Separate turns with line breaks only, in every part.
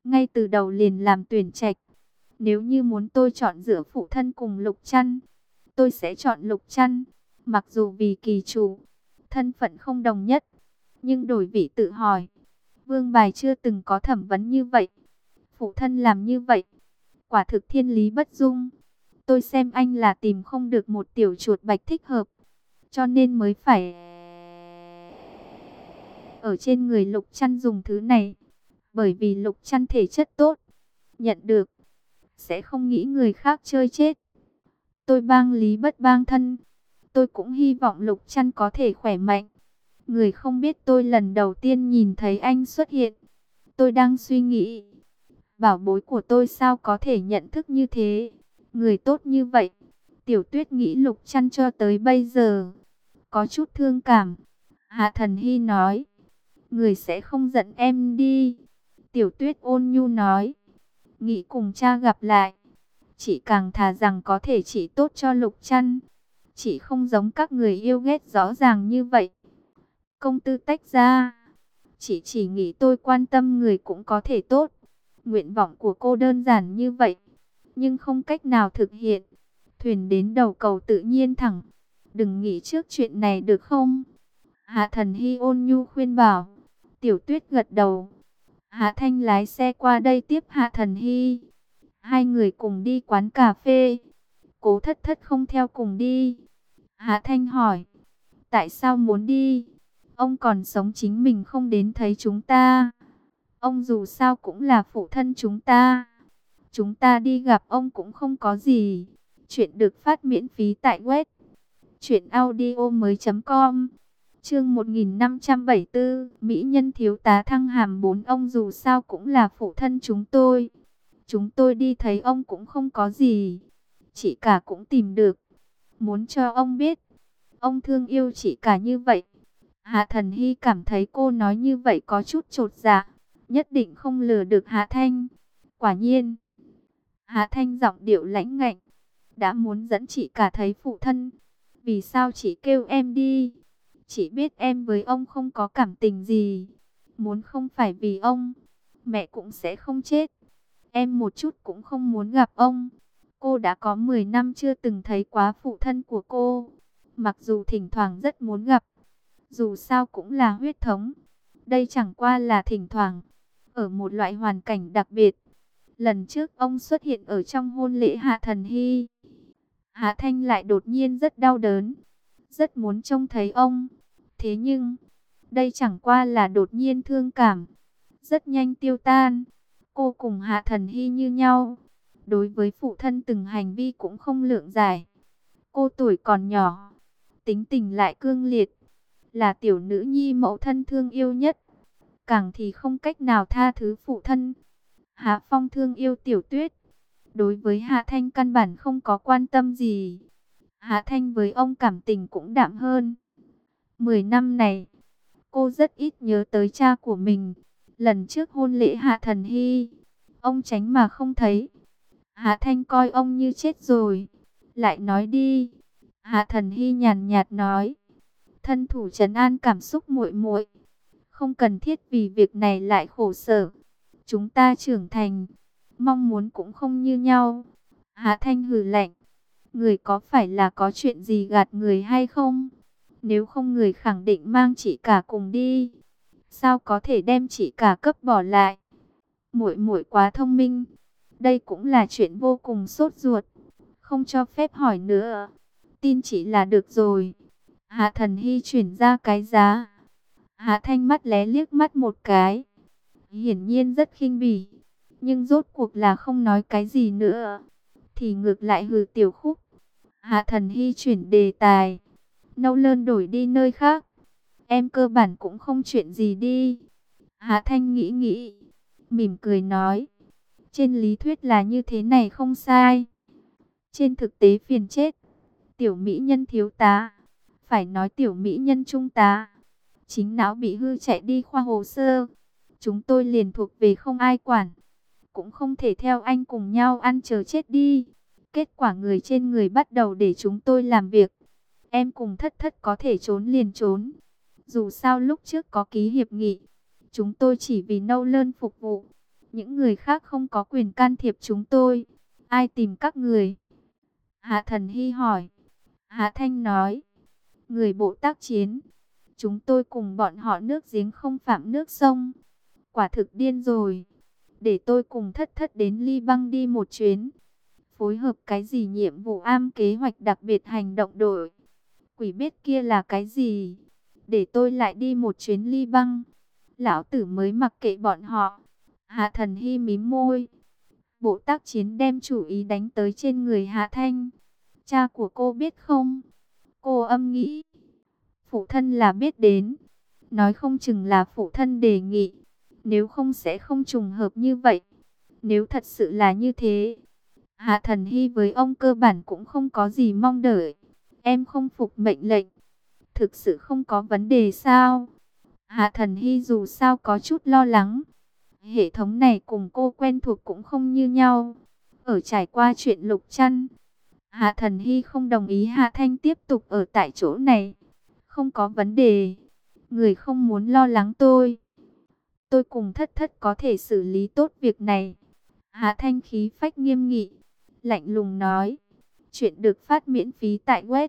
ngay từ đầu liền làm tuyển trạch. Nếu như muốn tôi chọn giữa phụ thân cùng Lục Trăn, tôi sẽ chọn Lục Trăn. Mặc dù vì kỳ chủ, thân phận không đồng nhất, nhưng đổi vị tự hỏi. Vương Bài chưa từng có thẩm vấn như vậy. Phụ thân làm như vậy, quả thực thiên lý bất dung. Tôi xem anh là tìm không được một tiểu chuột bạch thích hợp, cho nên mới phải ở trên người Lục Trăn dùng thứ này. Bởi vì Lục Trăn thể chất tốt, nhận được sẽ không nghĩ người khác chơi chết. Tôi bang lý bất bang thân, tôi cũng hy vọng Lục Trăn có thể khỏe mạnh. Người không biết tôi lần đầu tiên nhìn thấy anh xuất hiện, tôi đang suy nghĩ, bảo bối của tôi sao có thể nhận thức như thế, người tốt như vậy. Tiểu Tuyết nghĩ Lục Trăn cho tới bây giờ có chút thương cảm. Hạ Thần Hy nói, người sẽ không giận em đi. Tiểu Tuyết ôn nhu nói, nghĩ cùng cha gặp lại, chị càng thà rằng có thể chỉ tốt cho Lục Trăn. Chị không giống các người yêu ghét rõ ràng như vậy. Công tư tách ra, chị chỉ nghĩ tôi quan tâm người cũng có thể tốt. Nguyện vọng của cô đơn giản như vậy, nhưng không cách nào thực hiện. Thuyền đến đầu cầu tự nhiên thẳng, đừng nghĩ trước chuyện này được không? Hạ Thần Hy ôn nhu khuyên bảo. Tiểu Tuyết gật đầu. Hạ Thanh lái xe qua đây tiếp Hạ Thần Hy. Hai người cùng đi quán cà phê. Cố Thất Thất không theo cùng đi. Hạ Thanh hỏi, tại sao muốn đi? Ông còn sống chính mình không đến thấy chúng ta. Ông dù sao cũng là phụ thân chúng ta. Chúng ta đi gặp ông cũng không có gì. Chuyện được phát miễn phí tại web truyệnaudiomoi.com. Chương 1574, Mỹ nhân thiếu tá thăng hàm 4. Ông dù sao cũng là phụ thân chúng tôi. Chúng tôi đi thấy ông cũng không có gì. Chị cả cũng tìm được. Muốn cho ông biết, ông thương yêu chị cả như vậy. Hạ Thần Hy cảm thấy cô nói như vậy có chút chột dạ. Nhất định không lừa được Hạ Thanh. Quả nhiên, Hạ Thanh giọng điệu lãnh ngạnh. Đã muốn dẫn chị cả thấy phụ thân, vì sao chị kêu em đi? Chị biết em với ông không có cảm tình gì. Muốn không phải vì ông, mẹ cũng sẽ không chết. Em một chút cũng không muốn gặp ông. Cô đã có 10 năm chưa từng thấy quá phụ thân của cô. Mặc dù thỉnh thoảng rất muốn gặp, dù sao cũng là huyết thống. Đây chẳng qua là thỉnh thoảng, ở một loại hoàn cảnh đặc biệt. Lần trước ông xuất hiện ở trong hôn lễ Hạ Thần Hy, Hạ Thanh lại đột nhiên rất đau đớn, rất muốn trông thấy ông. Thế nhưng, đây chẳng qua là đột nhiên thương cảm, rất nhanh tiêu tan. Cô cùng Hạ Thần Hy như nhau, đối với phụ thân từng hành vi cũng không lượng giải. Cô tuổi còn nhỏ, tính tình lại cương liệt, là tiểu nữ nhi mẫu thân thương yêu nhất, càng thì không cách nào tha thứ phụ thân. Hạ Phong thương yêu Tiểu Tuyết, đối với Hạ Thanh căn bản không có quan tâm gì. Hạ Thanh với ông cảm tình cũng đạm hơn. 10 năm này, cô rất ít nhớ tới cha của mình. Lần trước hôn lễ Hạ Thần Hy, ông tránh mà không thấy. Hạ Thanh coi ông như chết rồi. Lại nói đi. Hạ Thần Hy nhàn nhạt nói, thân thủ trấn an cảm xúc muội muội, không cần thiết vì việc này lại khổ sở. Chúng ta trưởng thành, mong muốn cũng không như nhau. Hạ Thanh hừ lạnh, người có phải là có chuyện gì gạt người hay không? Nếu không người khẳng định mang chị cả cùng đi. Sao có thể đem chị cả cấp bỏ lại? Muội muội quá thông minh. Đây cũng là chuyện vô cùng sốt ruột. Không cho phép hỏi nữa. Tin chị là được rồi. Hạ Thần Hy chuyển ra cái giá. Hạ Thanh mắt lé liếc mắt một cái, hiển nhiên rất khinh bỉ, nhưng rốt cuộc là không nói cái gì nữa, thì ngược lại hừ Tiểu Khúc. Hạ Thần Hy chuyển đề tài, nâu lơn đổi đi nơi khác. Em cơ bản cũng không chuyện gì đi. Hạ Thanh nghĩ nghĩ, mỉm cười nói, trên lý thuyết là như thế này không sai. Trên thực tế phiền chết. Tiểu mỹ nhân thiếu tá, phải nói tiểu mỹ nhân trung tá, chính não bị hư chạy đi khoa hồ sơ. Chúng tôi liền thuộc về không ai quản, cũng không thể theo anh cùng nhau ăn chờ chết đi. Kết quả người trên người bắt đầu để chúng tôi làm việc. Em cùng Thất Thất có thể trốn liền trốn. Dù sao lúc trước có ký hiệp nghị, chúng tôi chỉ vì nâu lơn phục vụ. Những người khác không có quyền can thiệp chúng tôi. Ai tìm các người? Hạ Thần Hy hỏi. Hạ Thanh nói. Người bộ tác chiến. Chúng tôi cùng bọn họ nước giếng không phạm nước sông. Quả thực điên rồi. Để tôi cùng Thất Thất đến Liban đi một chuyến. Phối hợp cái gì nhiệm vụ kế hoạch đặc biệt hành động đội. Quỷ biết kia là cái gì. Để tôi lại đi một chuyến Liban. Lão tử mới mặc kệ bọn họ. Hạ Thần Hy mím môi. Bộ tác chiến đem chủ ý đánh tới trên người Hạ Thanh. Cha của cô biết không? Cô âm nghĩ. Phụ thân là biết đến. Nói không chừng là phụ thân đề nghị. Nếu không sẽ không trùng hợp như vậy. Nếu thật sự là như thế, Hạ Thần Hy với ông cơ bản cũng không có gì mong đợi. Em không phục mệnh lệnh. Thực sự không có vấn đề sao? Hạ Thần Hy dù sao có chút lo lắng. Hệ thống này cùng cô quen thuộc cũng không như nhau. Ở trải qua chuyện Lục Trăn, Hạ Thần Hy không đồng ý Hạ Thanh tiếp tục ở tại chỗ này. Không có vấn đề. Người không muốn lo lắng tôi. Tôi cùng Thất Thất có thể xử lý tốt việc này. Hạ Thanh khí phách nghiêm nghị, lạnh lùng nói. Chuyện được phát miễn phí tại web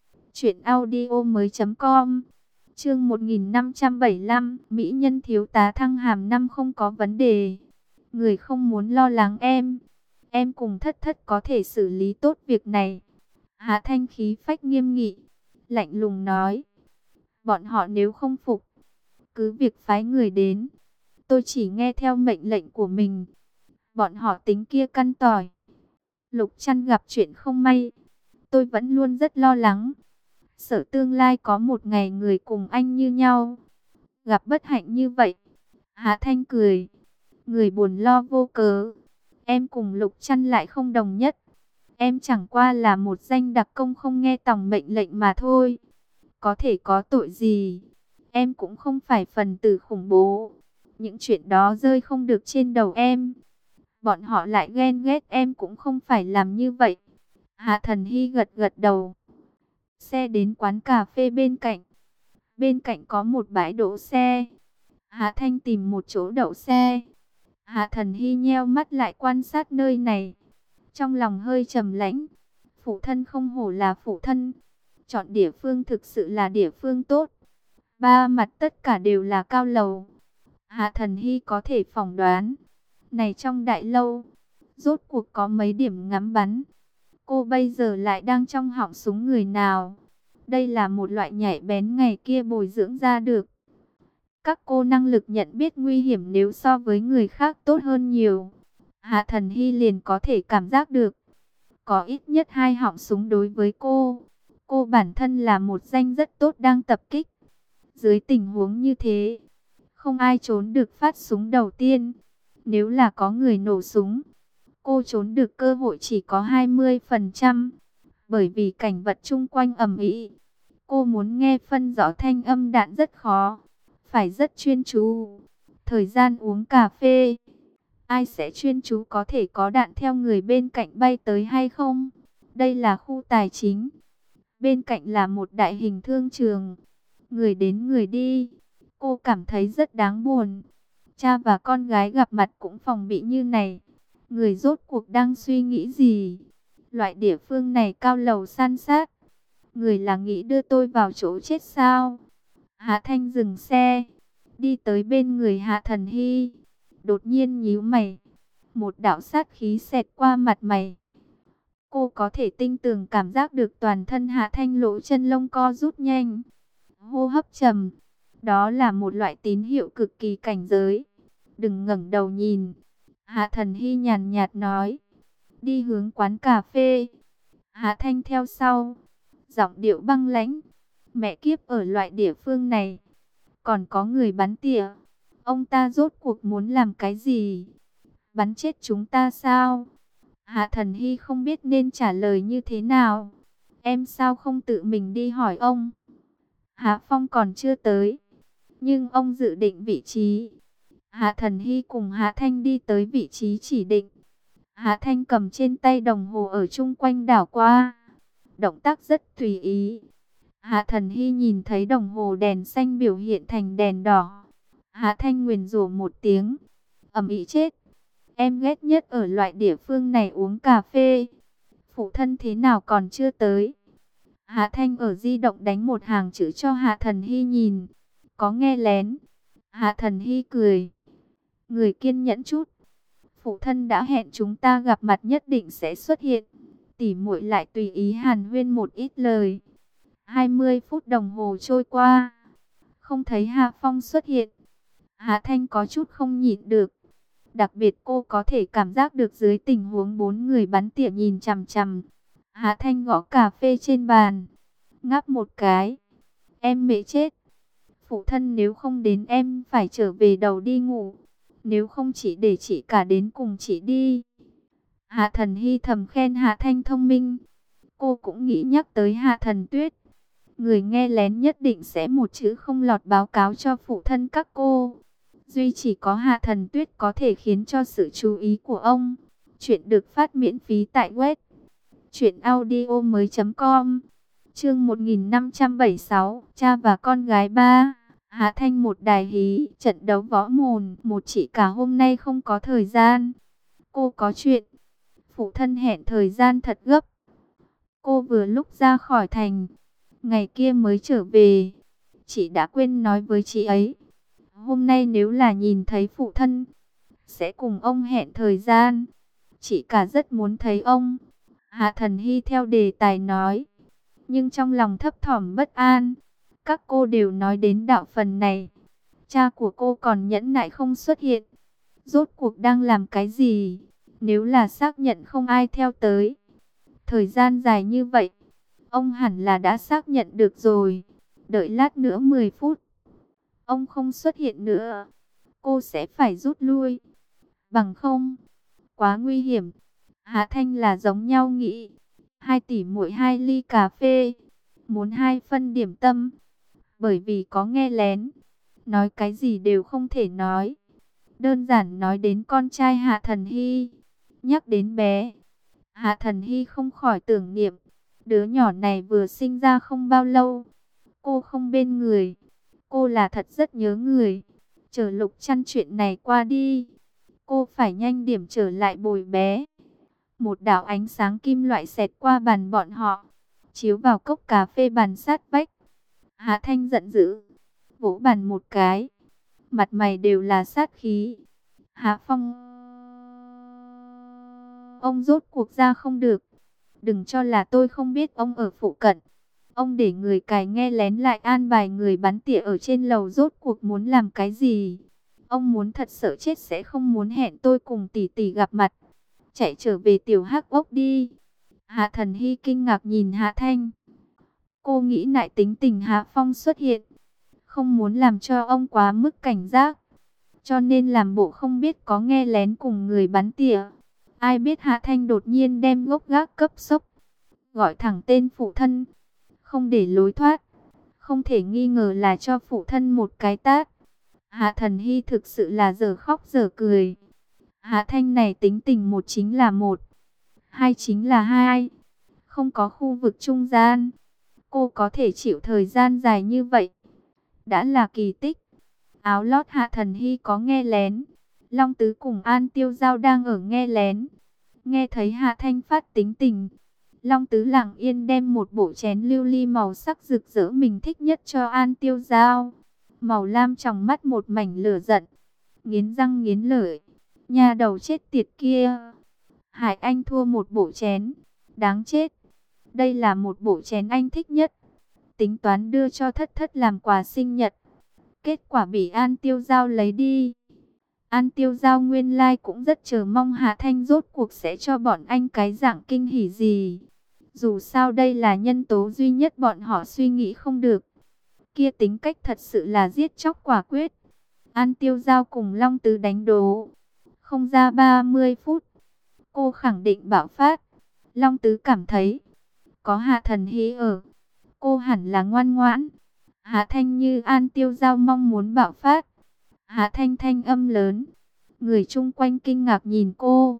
truyệnaudiomoi.com. Chương 1575, Mỹ nhân thiếu tá thăng hàm năm không có vấn đề. Người không muốn lo lắng em. Em cùng Thất Thất có thể xử lý tốt việc này. Hạ Thanh khí phách nghiêm nghị, lạnh lùng nói. Bọn họ nếu không phục, cứ việc phái người đến. Tôi chỉ nghe theo mệnh lệnh của mình. Bọn họ tính kia căn tỏi. Lục Trăn gặp chuyện không may. Tôi vẫn luôn rất lo lắng. Sợ tương lai có một ngày người cùng anh như nhau. Gặp bất hạnh như vậy. Hạ Thanh cười. Người buồn lo vô cớ. Em cùng Lục Trăn lại không đồng nhất. Em chẳng qua là một danh đặc công không nghe tòng mệnh lệnh mà thôi. Có thể có tội gì. Em cũng không phải phần tử khủng bố. Những chuyện đó rơi không được trên đầu em. Bọn họ lại ghen ghét em cũng không phải làm như vậy. Hạ Thần Hy gật gật đầu. Xe đến quán cà phê bên cạnh. Bên cạnh có một bãi đỗ xe. Hạ Thanh tìm một chỗ đậu xe. Hạ Thần Hy nheo mắt lại quan sát nơi này. Trong lòng hơi trầm lãnh. Phụ thân không hổ là phụ thân. Chọn địa phương thực sự là địa phương tốt. Ba mặt tất cả đều là cao lầu. Hạ Thần Hy có thể phỏng đoán. Này trong đại lâu, rốt cuộc có mấy điểm ngắm bắn. Cô bây giờ lại đang trong họng súng người nào? Đây là một loại nhạy bén ngày kia bồi dưỡng ra được. Các cô năng lực nhận biết nguy hiểm nếu so với người khác tốt hơn nhiều. Hạ Thần Hy liền có thể cảm giác được. Có ít nhất 2 họng súng đối với cô. Cô bản thân là một danh rất tốt đang tập kích. Dưới tình huống như thế, không ai trốn được phát súng đầu tiên. Nếu là có người nổ súng, cô trốn được cơ hội chỉ có 20%. Bởi vì cảnh vật chung quanh ầm ĩ, cô muốn nghe phân rõ thanh âm đạn rất khó. Phải rất chuyên chú. Thời gian uống cà phê, ai sẽ chuyên chú có thể có đạn theo người bên cạnh bay tới hay không? Đây là khu tài chính. Bên cạnh là một đại hình thương trường. Người đến người đi. Cô cảm thấy rất đáng buồn. Cha và con gái gặp mặt cũng phòng bị như này. Người rốt cuộc đang suy nghĩ gì? Loại địa phương này cao lầu san sát. Người là nghĩ đưa tôi vào chỗ chết sao? Hạ Thanh dừng xe. Đi tới bên người Hạ Thần Hy. Đột nhiên nhíu mày. Một đạo sát khí xẹt qua mặt mày. Cô có thể tinh tường cảm giác được toàn thân Hạ Thanh lỗ chân lông co rút nhanh. Hô hấp trầm. Đó là một loại tín hiệu cực kỳ cảnh giới. Đừng ngẩng đầu nhìn. Hạ Thần Hy nhàn nhạt nói. Đi hướng quán cà phê. Hạ Thanh theo sau. Giọng điệu băng lãnh. Mẹ kiếp, ở loại địa phương này còn có người bắn tỉa. Ông ta rốt cuộc muốn làm cái gì? Bắn chết chúng ta sao? Hạ Thần Hy không biết nên trả lời như thế nào. Em sao không tự mình đi hỏi ông? Hạ Phong còn chưa tới, nhưng ông dự định vị trí. Hạ Thần Hy cùng Hạ Thanh đi tới vị trí chỉ định. Hạ Thanh cầm trên tay đồng hồ ở chung quanh đảo qua. Động tác rất tùy ý. Hạ Thần Hy nhìn thấy đồng hồ đèn xanh biểu hiện thành đèn đỏ. Hạ Thanh nguyền rủa một tiếng. Ầm ĩ chết. Em ghét nhất ở loại địa phương này uống cà phê. Phụ thân thế nào còn chưa tới? Hạ Thanh ở di động đánh một hàng chữ cho Hạ Thần Hy nhìn. Có nghe lén. Hạ Thần Hy cười. Người kiên nhẫn chút. Phụ thân đã hẹn chúng ta gặp mặt nhất định sẽ xuất hiện. Tỷ muội lại tùy ý hàn huyên một ít lời. 20 phút đồng hồ trôi qua. Không thấy Hạ Phong xuất hiện. Hạ Thanh có chút không nhịn được. Đặc biệt cô có thể cảm giác được dưới tình huống bốn người bắn tỉa nhìn chằm chằm. Hạ Thanh gõ cà phê trên bàn. Ngáp một cái. Em mệt chết. Phụ thân nếu không đến em phải trở về đầu đi ngủ. Nếu không chỉ để chị cả đến cùng chị đi. Hạ Thần Hy thầm khen Hạ Thanh thông minh. Cô cũng nghĩ nhắc tới Hạ Thần Tuyết. Người nghe lén nhất định sẽ một chữ không lọt báo cáo cho phụ thân các cô. Duy chỉ có Hạ Thần Tuyết có thể khiến cho sự chú ý của ông. Chuyện được phát miễn phí tại web truyệnaudiomoi.com. Chương 1576, cha và con gái ba. Hạ Thanh một đài hí, trận đấu võ mồm, một chị cả hôm nay không có thời gian. Cô có chuyện. Phụ thân hẹn thời gian thật gấp. Cô vừa lúc ra khỏi thành, ngày kia mới trở về. Chị đã quên nói với chị ấy. Hôm nay nếu là nhìn thấy phụ thân, sẽ cùng ông hẹn thời gian. Chị cả rất muốn thấy ông. Hạ Thần Hy theo đề tài nói. Nhưng trong lòng thấp thỏm bất an. Các cô đều nói đến đạo phần này. Cha của cô còn nhẫn nại không xuất hiện. Rốt cuộc đang làm cái gì? Nếu là xác nhận không ai theo tới. Thời gian dài như vậy, ông hẳn là đã xác nhận được rồi. Đợi lát nữa 10 phút. Ông không xuất hiện nữa. Cô sẽ phải rút lui. Bằng không, quá nguy hiểm. Hạ Thanh là giống nhau nghĩ. 2 tỷ muội 2 ly cà phê. Muốn 2 phân điểm tâm. Bởi vì có nghe lén. Nói cái gì đều không thể nói. Đơn giản nói đến con trai Hạ Thần Hy. Nhắc đến bé. Hạ Thần Hy không khỏi tưởng niệm. Đứa nhỏ này vừa sinh ra không bao lâu. Cô không bên người. Cô là thật rất nhớ người. Chờ Lục Trăn chuyện này qua đi. Cô phải nhanh điểm trở lại bồi bé. Một đạo ánh sáng kim loại xẹt qua bàn bọn họ. Chiếu vào cốc cà phê bàn sát vách. Hạ Thanh giận dữ. Vỗ bàn một cái. Mặt mày đều là sát khí. Hạ Phong. Ông rốt cuộc ra không được. Đừng cho là tôi không biết ông ở phụ cận. Ông để người cài nghe lén lại an bài người bắn tỉa ở trên lầu rốt cuộc muốn làm cái gì. Ông muốn thật sợ chết sẽ không muốn hẹn tôi cùng tỷ tỷ gặp mặt. Chạy trở về tiểu hắc ốc đi. Hạ Thần Hy kinh ngạc nhìn Hạ Thanh. Cô nghĩ lại tính tình Hạ Phong xuất hiện. Không muốn làm cho ông quá mức cảnh giác. Cho nên làm bộ không biết có nghe lén cùng người bắn tỉa. Ai biết Hạ Thanh đột nhiên đem gốc gác cấp sốc. Gọi thẳng tên phụ thân. Không để lối thoát. Không thể nghi ngờ là cho phụ thân một cái tát. Hạ Thần Hy thực sự là giờ khóc giờ cười. Hạ Thanh này tính tình một chính là một. Hai chính là hai. Không có khu vực trung gian. Cô có thể chịu thời gian dài như vậy. Đã là kỳ tích. Áo lót Hạ Thần Hy có nghe lén. Long Tứ cùng An Tiêu Giao đang ở nghe lén. Nghe thấy Hạ Thanh phát tính tình. Long Tứ lặng yên đem một bộ chén lưu ly màu sắc rực rỡ mình thích nhất cho An Tiêu Giao. Màu lam trong mắt một mảnh lửa giận. Nghiến răng nghiến lợi. Nhà đầu chết tiệt kia. Hải Anh thua một bộ chén. Đáng chết. Đây là một bộ chén anh thích nhất. Tính toán đưa cho Thất Thất làm quà sinh nhật. Kết quả bị An Tiêu Giao lấy đi. An Tiêu Giao nguyên lai cũng rất chờ mong Hạ Thanh rốt cuộc sẽ cho bọn anh cái dạng kinh hỉ gì. Dù sao đây là nhân tố duy nhất bọn họ suy nghĩ không được. Kia tính cách thật sự là giết chóc quả quyết. An Tiêu Giao cùng Long Tứ đánh đố. Không ra 30 phút. Cô khẳng định bạo phát. Long Tứ cảm thấy. Có Hạ Thần Hy ở. Cô hẳn là ngoan ngoãn. Hạ Thanh như An Tiêu Giao mong muốn bạo phát. Hạ Thanh thanh âm lớn. Người chung quanh kinh ngạc nhìn cô.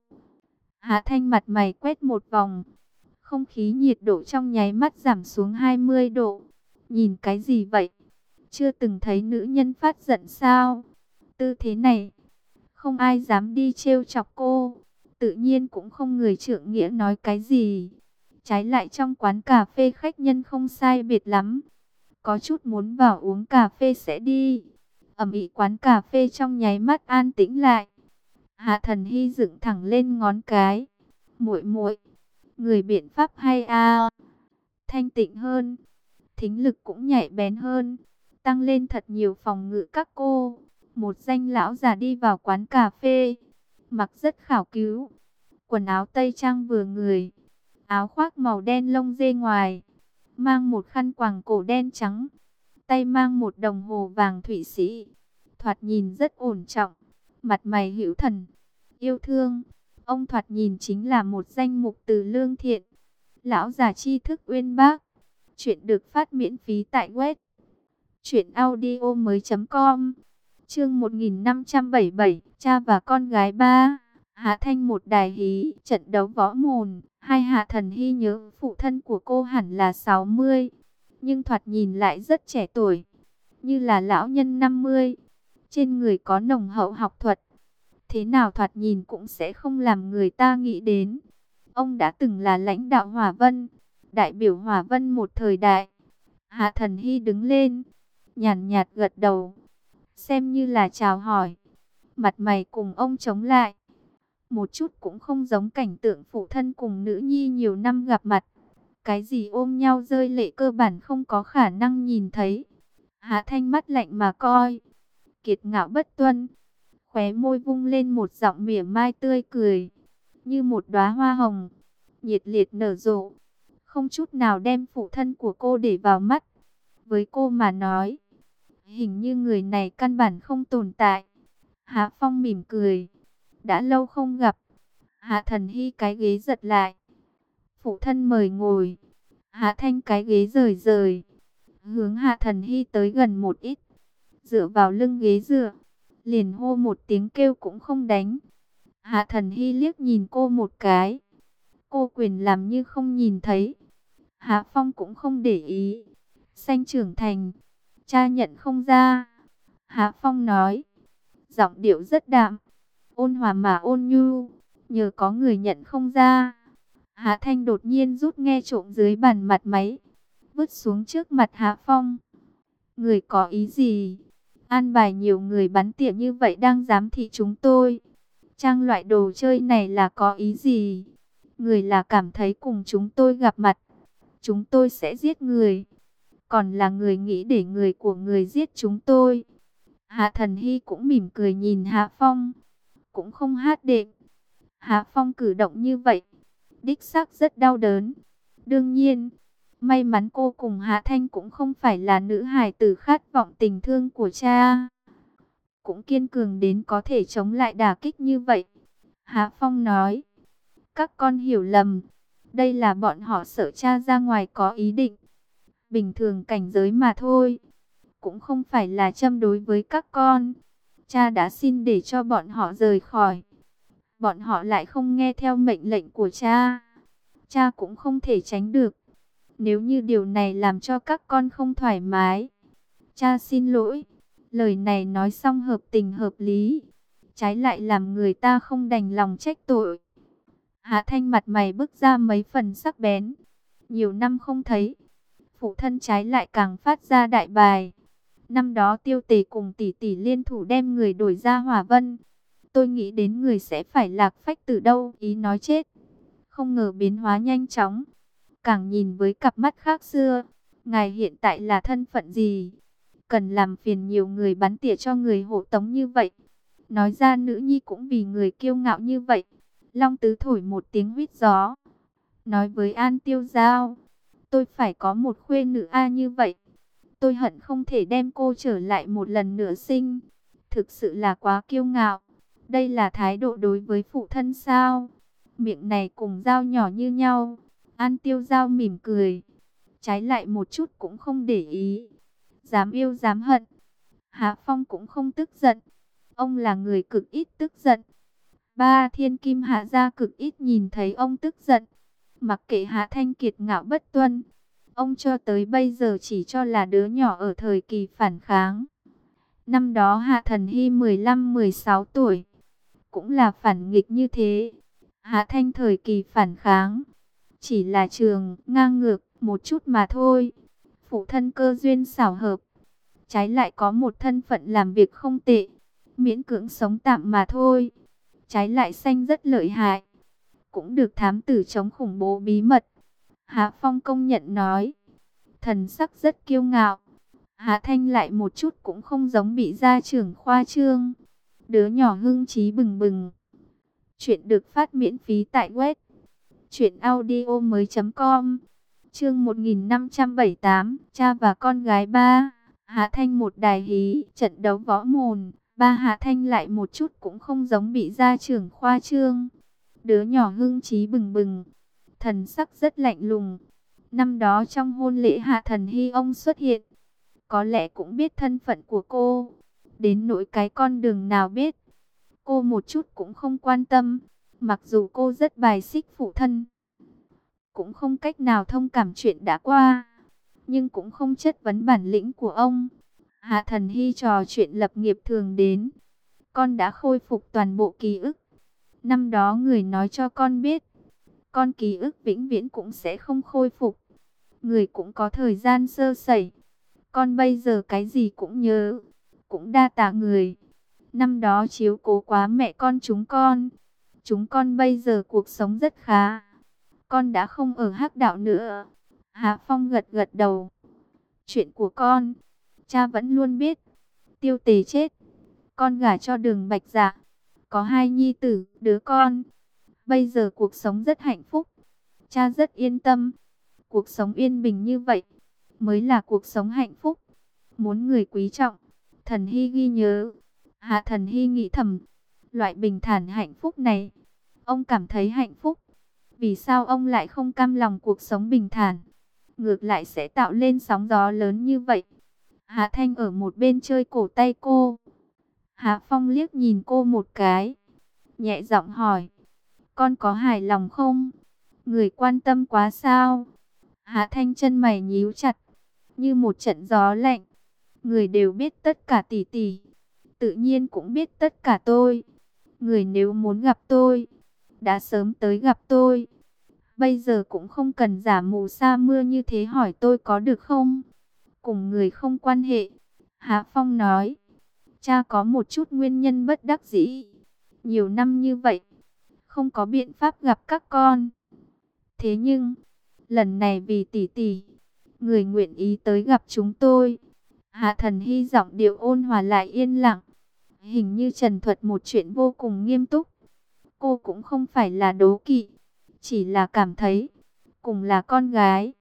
Hạ Thanh mặt mày quét một vòng. Không khí nhiệt độ trong nháy mắt giảm xuống 20 độ. Nhìn cái gì vậy? Chưa từng thấy nữ nhân phát giận sao? Tư thế này. không ai dám đi trêu chọc cô. Tự nhiên cũng không người trượng nghĩa nói cái gì. Trái lại trong quán cà phê khách nhân không sai biệt lắm. Có chút muốn vào uống cà phê sẽ đi. Ầm ĩ quán cà phê trong nháy mắt an tĩnh lại. Hạ Thần Hy dựng thẳng lên ngón cái. Muội muội, người biện pháp hay a. Thanh tịnh hơn, thính lực cũng nhạy bén hơn, tăng lên thật nhiều phòng ngự các cô. Một danh lão già đi vào quán cà phê, mặc rất khảo cứu, quần áo tây trang vừa người, áo khoác màu đen lông dê ngoài, mang một khăn quàng cổ đen trắng, tay mang một đồng hồ vàng Thụy Sĩ, thoạt nhìn rất ổn trọng, mặt mày hữu thần, yêu thương. Ông thoạt nhìn chính là một danh mục từ lương thiện, lão già tri thức uyên bác. Chuyện được phát miễn phí tại web truyệnaudiomoi.com. Chương 1577, cha và con gái ba. Hạ Thanh một đài hí, trận đấu võ mồm. Hai Hạ Thần Hy nhớ phụ thân của cô hẳn là 60, nhưng thoạt nhìn lại rất trẻ tuổi, như là lão nhân 50. Trên người có nồng hậu học thuật, thế nào thoạt nhìn cũng sẽ không làm người ta nghĩ đến. Ông đã từng là lãnh đạo Hỏa Vân, đại biểu Hỏa Vân một thời đại. Hạ Thần Hy đứng lên, nhàn nhạt gật đầu, xem như là chào hỏi. Mặt mày cùng ông chống lại, một chút cũng không giống cảnh tượng phụ thân cùng nữ nhi nhiều năm gặp mặt. Cái gì ôm nhau rơi lệ cơ bản không có khả năng nhìn thấy. Hạ Thanh mắt lạnh mà coi, kiệt ngạo bất tuân, khóe môi vung lên một giọng mỉa mai tươi cười, như một đóa hoa hồng, nhiệt liệt nở rộ, không chút nào đem phụ thân của cô để vào mắt. Với cô mà nói, hình như người này căn bản không tồn tại. Hạ Phong mỉm cười, đã lâu không gặp. Hạ Thần Hy cái ghế giật lại, phụ thân mời ngồi. Hạ Thanh cái ghế rời rời, hướng Hạ Thần Hy tới gần một ít, dựa vào lưng ghế dựa, liền hô một tiếng kêu cũng không đánh. Hạ Thần Hy liếc nhìn cô một cái, cô quyền làm như không nhìn thấy. Hạ Phong cũng không để ý. Sanh trưởng thành, cha nhận không ra. Hạ Phong nói, giọng điệu rất đạm, ôn hòa mà ôn nhu, nhờ có người nhận không ra. Hạ Thanh đột nhiên rút nghe trộm dưới bàn mặt máy, vứt xuống trước mặt Hạ Phong. Người có ý gì? An bài nhiều người bắn tỉa như vậy đang giám thị chúng tôi. Trang loại đồ chơi này là có ý gì? Người là cảm thấy cùng chúng tôi gặp mặt, chúng tôi sẽ giết người, còn là người nghĩ để người của người giết chúng tôi. Hạ Thần Hy cũng mỉm cười nhìn Hạ Phong, cũng không hát đệm. Hạ Phong cử động như vậy, đích xác rất đau đớn. Đương nhiên, may mắn cô cùng Hạ Thanh cũng không phải là nữ hài tử khát vọng tình thương của cha, cũng kiên cường đến có thể chống lại đả kích như vậy. Hạ Phong nói, các con hiểu lầm, đây là bọn họ sợ cha ra ngoài có ý định, bình thường cảnh giới mà thôi, cũng không phải là châm đối với các con. Cha đã xin để cho bọn họ rời khỏi, bọn họ lại không nghe theo mệnh lệnh của cha, cha cũng không thể tránh được. Nếu như điều này làm cho các con không thoải mái, cha xin lỗi. Lời này nói xong hợp tình hợp lý, trái lại làm người ta không đành lòng trách tội. Hạ Thanh mặt mày bứt ra mấy phần sắc bén. Nhiều năm không thấy, phụ thân trái lại càng phát ra đại bài. Năm đó Tiêu Tề cùng tỷ tỷ liên thủ đem người đổi ra Hỏa Vân. Tôi nghĩ đến người sẽ phải lạc phách từ đâu, ý nói chết. Không ngờ biến hóa nhanh chóng, càng nhìn với cặp mắt khác xưa. Ngài hiện tại là thân phận gì? Cần làm phiền nhiều người bắn tỉa cho người hộ tống như vậy. Nói ra nữ nhi cũng vì người kiêu ngạo như vậy. Long Tứ thổi một tiếng huýt gió, nói với An Tiêu Giao, tôi phải có một khuê nữ a như vậy. Tôi hận không thể đem cô trở lại một lần nữa sinh. Thực sự là quá kiêu ngạo. Đây là thái độ đối với phụ thân sao? Miệng này cùng dao nhỏ như nhau. An Tiêu Giao mỉm cười, trái lại một chút cũng không để ý. Dám yêu dám hận. Hạ Phong cũng không tức giận. Ông là người cực ít tức giận. Ba Thiên Kim Hạ gia cực ít nhìn thấy ông tức giận. Mặc kệ Hạ Thanh kiệt ngạo bất tuân, ông cho tới bây giờ chỉ cho là đứa nhỏ ở thời kỳ phản kháng. Năm đó Hạ Thần Hy 15-16 tuổi, cũng là phản nghịch như thế. Hạ Thanh thời kỳ phản kháng, chỉ là trường ngang ngược một chút mà thôi. Phụ thân cơ duyên xảo hợp, trái lại có một thân phận làm việc không tệ, miễn cưỡng sống tạm mà thôi. Trái lại xanh rất lợi hại, cũng được thám tử chống khủng bố bí mật. Hạ Phong công nhận nói, thần sắc rất kiêu ngạo. Hạ Thanh lại một chút cũng không giống bị gia trưởng khoa trương. Đứa nhỏ hưng trí bừng bừng. Chuyện được phát miễn phí tại web truyệnaudiomoi.com. Chương 1578, cha và con gái ba. Hạ Thanh một đài hí, trận đấu võ mồm. Ba Hạ Thanh lại một chút cũng không giống bị gia trưởng khoa trương. Đứa nhỏ hưng trí bừng bừng, thần sắc rất lạnh lùng. Năm đó trong hôn lễ Hạ Thần Hy ông xuất hiện, có lẽ cũng biết thân phận của cô. Đến nỗi cái con đường nào biết, cô một chút cũng không quan tâm. Mặc dù cô rất bài xích phụ thân, cũng không cách nào thông cảm chuyện đã qua, nhưng cũng không chất vấn bản lĩnh của ông. Hạ Thần Hy trò chuyện lập nghiệp thường đến. Con đã khôi phục toàn bộ ký ức. Năm đó người nói cho con biết, con ký ức vĩnh viễn cũng sẽ không khôi phục. Người cũng có thời gian sơ sẩy. Con bây giờ cái gì cũng nhớ, cũng đa tạ người. Năm đó chiếu cố quá mẹ con chúng con. Chúng con bây giờ cuộc sống rất khá. Con đã không ở hắc đạo nữa. Hạ Phong gật gật đầu. Chuyện của con, cha vẫn luôn biết. Tiêu Tề chết, con gả cho Đường Bạch Dạ, có hai nhi tử, đứa con. Bây giờ cuộc sống rất hạnh phúc. Cha rất yên tâm. Cuộc sống yên bình như vậy mới là cuộc sống hạnh phúc. Muốn người quý trọng. Thần Hy ghi nhớ. Hạ Thần Hy nghĩ thầm, loại bình thản hạnh phúc này, ông cảm thấy hạnh phúc. Vì sao ông lại không cam lòng cuộc sống bình thản, ngược lại sẽ tạo lên sóng gió lớn như vậy? Hạ Thanh ở một bên chơi cổ tay cô. Hạ Phong liếc nhìn cô một cái, nhẹ giọng hỏi, con có hài lòng không? Người quan tâm quá sao? Hạ Thanh chân mày nhíu chặt, như một trận gió lạnh. Người đều biết tất cả tỷ tỷ, tự nhiên cũng biết tất cả tôi. Người nếu muốn gặp tôi, đã sớm tới gặp tôi. Bây giờ cũng không cần giả mù sa mưa như thế hỏi tôi có được không? Cùng người không quan hệ. Hạ Phong nói, cha có một chút nguyên nhân bất đắc dĩ. Nhiều năm như vậy, không có biện pháp gặp các con. Thế nhưng, lần này vì tỷ tỷ, người nguyện ý tới gặp chúng tôi. Hạ Thần Hy giọng điệu ôn hòa lại yên lặng, hình như trần thuật một chuyện vô cùng nghiêm túc. Cô cũng không phải là đố kỵ, chỉ là cảm thấy, cùng là con gái,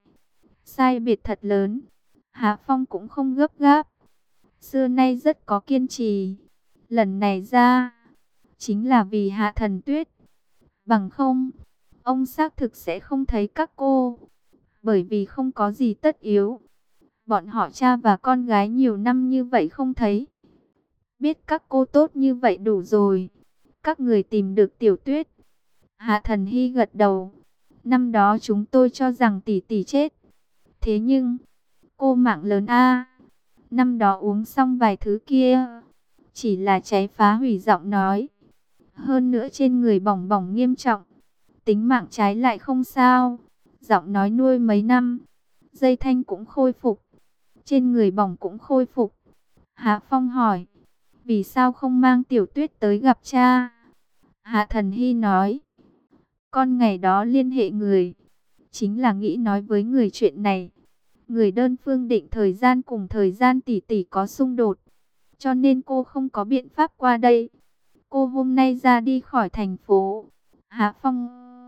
sai biệt thật lớn. Hạ Phong cũng không gấp gáp, xưa nay rất có kiên trì. Lần này ra, chính là vì Hạ Thần Tuyết. Bằng không, ông xác thực sẽ không thấy các cô, bởi vì không có gì tất yếu. Bọn họ cha và con gái nhiều năm như vậy không thấy, biết các cô tốt như vậy đủ rồi. Các người tìm được Tiểu Tuyết. Hạ Thần Hy gật đầu. Năm đó chúng tôi cho rằng tỷ tỷ chết. Thế nhưng, cô mạng lớn a. Năm đó uống xong vài thứ kia, chỉ là cháy phá hủy giọng nói. Hơn nữa trên người bỏng bỏng nghiêm trọng. Tính mạng trái lại không sao. Giọng nói nuôi mấy năm, dây thanh cũng khôi phục. Trên người bỏng cũng khôi phục. Hạ Phong hỏi, vì sao không mang Tiểu Tuyết tới gặp cha? Hạ Thần Hy nói, con ngày đó liên hệ người, chính là nghĩ nói với người chuyện này. Người đơn phương định thời gian cùng thời gian tỷ tỷ có xung đột, cho nên cô không có biện pháp qua đây. Cô hôm nay ra đi khỏi thành phố. Hạ Phong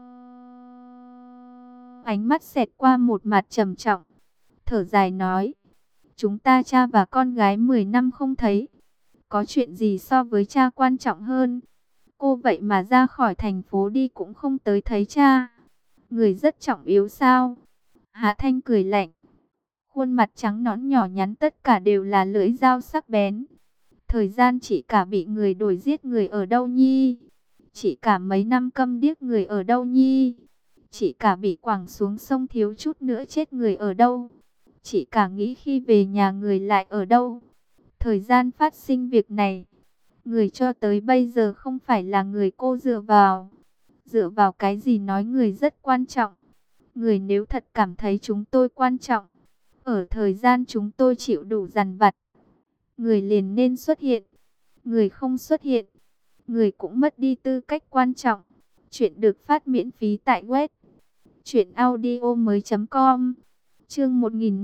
ánh mắt xẹt qua một mặt trầm trọng, thở dài nói, chúng ta cha và con gái 10 năm không thấy, có chuyện gì so với cha quan trọng hơn? Cô vậy mà ra khỏi thành phố đi cũng không tới thấy cha. Người rất trọng yếu sao? Hạ Thanh cười lạnh, khuôn mặt trắng nõn nhỏ nhắn tất cả đều là lưỡi dao sắc bén. Thời gian chị cả bị người đuổi giết người ở đâu nhi? Chị cả mấy năm câm điếc người ở đâu nhi? Chị cả bị quẳng xuống sông thiếu chút nữa chết người ở đâu? Chị cả nghĩ khi về nhà người lại ở đâu? Thời gian phát sinh việc này, Người cho tới bây giờ không phải là người cô dựa vào. Dựa vào cái gì nói người rất quan trọng. Người nếu thật cảm thấy chúng tôi quan trọng, ở thời gian chúng tôi chịu đủ dằn vặt, người liền nên xuất hiện. Người không xuất hiện, người cũng mất đi tư cách quan trọng. Chuyện được phát miễn phí tại web truyệnaudiomoi.com. Chương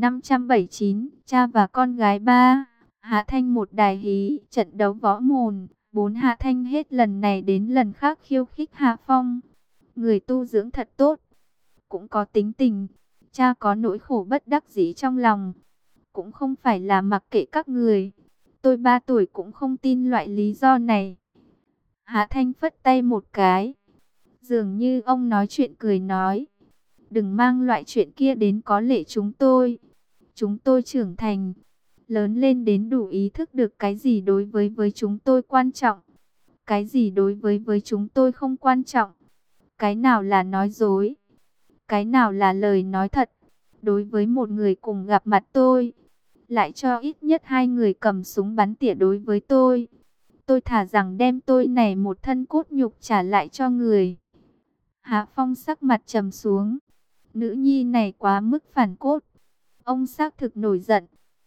1579, cha và con gái ba. Hạ Thanh một đài hí, trận đấu võ mồm, 4 Hạ Thanh hết lần này đến lần khác khiêu khích Hạ Phong. Người tu dưỡng thật tốt, cũng có tính tình. Cha có nỗi khổ bất đắc dĩ trong lòng, cũng không phải là mặc kệ các người. Tôi 3 tuổi cũng không tin loại lý do này. Hạ Thanh phất tay một cái, dường như ông nói chuyện cười nói. Đừng mang loại chuyện kia đến có lệ chúng tôi. Chúng tôi trưởng thành, lớn lên đến đủ ý thức được cái gì đối với chúng tôi quan trọng, cái gì đối với chúng tôi không quan trọng. Cái nào là nói dối, cái nào là lời nói thật. Đối với một người cùng gặp mặt tôi, lại cho ít nhất 2 người cầm súng bắn tỉa đối với tôi thà rằng đem tôi này một thân cốt nhục trả lại cho người. Hạ Phong sắc mặt trầm xuống. Nữ nhi này quá mức phản cốt. Ông xác thực nổi giận.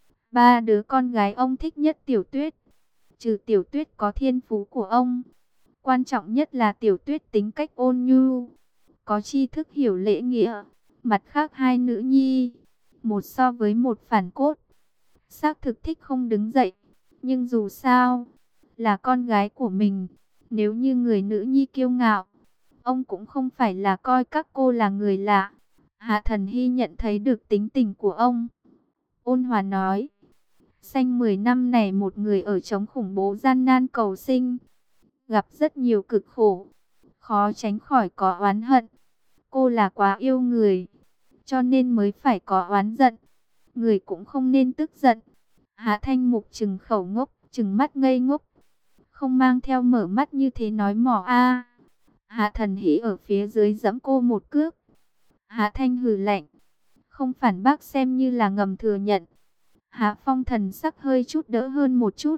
3 đứa con gái ông thích nhất Tiểu Tuyết. Trừ Tiểu Tuyết có thiên phú của ông, quan trọng nhất là Tiểu Tuyết tính cách ôn nhu, có tri thức hiểu lễ nghĩa. Mặt khác 2 nữ nhi, một so với một phản cốt. Xác thực thích không đứng dậy, nhưng dù sao là con gái của mình. Nếu như người nữ nhi kiêu ngạo, ông cũng không phải là coi các cô là người lạ. Hạ Thần Hy nhận thấy được tính tình của ông, ôn hòa nói. Xanh 10 năm này một người ở chống khủng bố gian nan cầu sinh, gặp rất nhiều cực khổ, khó tránh khỏi có oán hận. Cô là quá yêu người, cho nên mới phải có oán giận. Người cũng không nên tức giận. Hạ Thanh Mục trừng khẩu ngốc, trừng mắt ngây ngốc, không mang theo mở mắt như thế nói mỏ a. Hạ Thần Hỷ ở phía dưới giẫm cô một cước. Hạ Thanh hừ lạnh, không phản bác xem như là ngầm thừa nhận. Hạ Phong thần sắc hơi chút đỡ hơn một chút.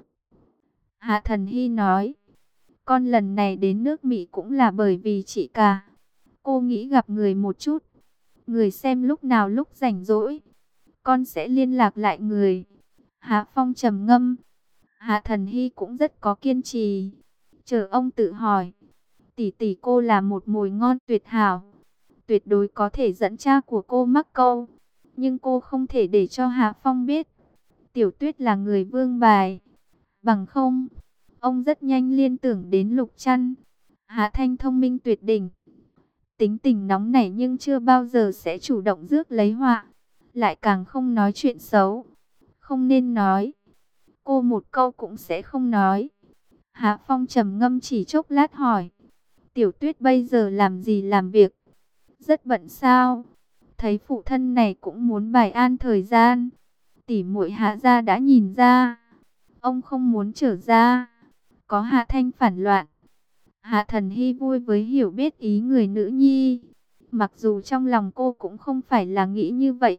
Hạ Thần Hy nói, con lần này đến nước Mỹ cũng là bởi vì chị cả. Cô nghĩ gặp người một chút. Người xem lúc nào lúc rảnh rỗi, con sẽ liên lạc lại người. Hạ Phong trầm ngâm. Hạ Thần Hy cũng rất có kiên trì. Chờ ông tự hỏi. Tỷ tỷ cô là một mồi ngon tuyệt hảo, tuyệt đối có thể dẫn cha của cô mắc câu. Nhưng cô không thể để cho Hạ Phong biết Tiểu Tuyết là người vương bài. Bằng không, ông rất nhanh liên tưởng đến Lục Trăn. Hạ Thanh thông minh tuyệt đỉnh, tính tình nóng nảy nhưng chưa bao giờ sẽ chủ động rước lấy họa, lại càng không nói chuyện xấu. Không nên nói, cô một câu cũng sẽ không nói. Hạ Phong trầm ngâm chỉ chốc lát hỏi, Tiểu Tuyết bây giờ làm gì làm việc? Rất bận sao? Thấy phụ thân này cũng muốn bài an thời gian. Tỷ muội Hạ gia đã nhìn ra, ông không muốn trở ra, có Hạ Thanh phản loạn. Hạ Thần Hy vui với hiểu biết ý người nữ nhi, mặc dù trong lòng cô cũng không phải là nghĩ như vậy.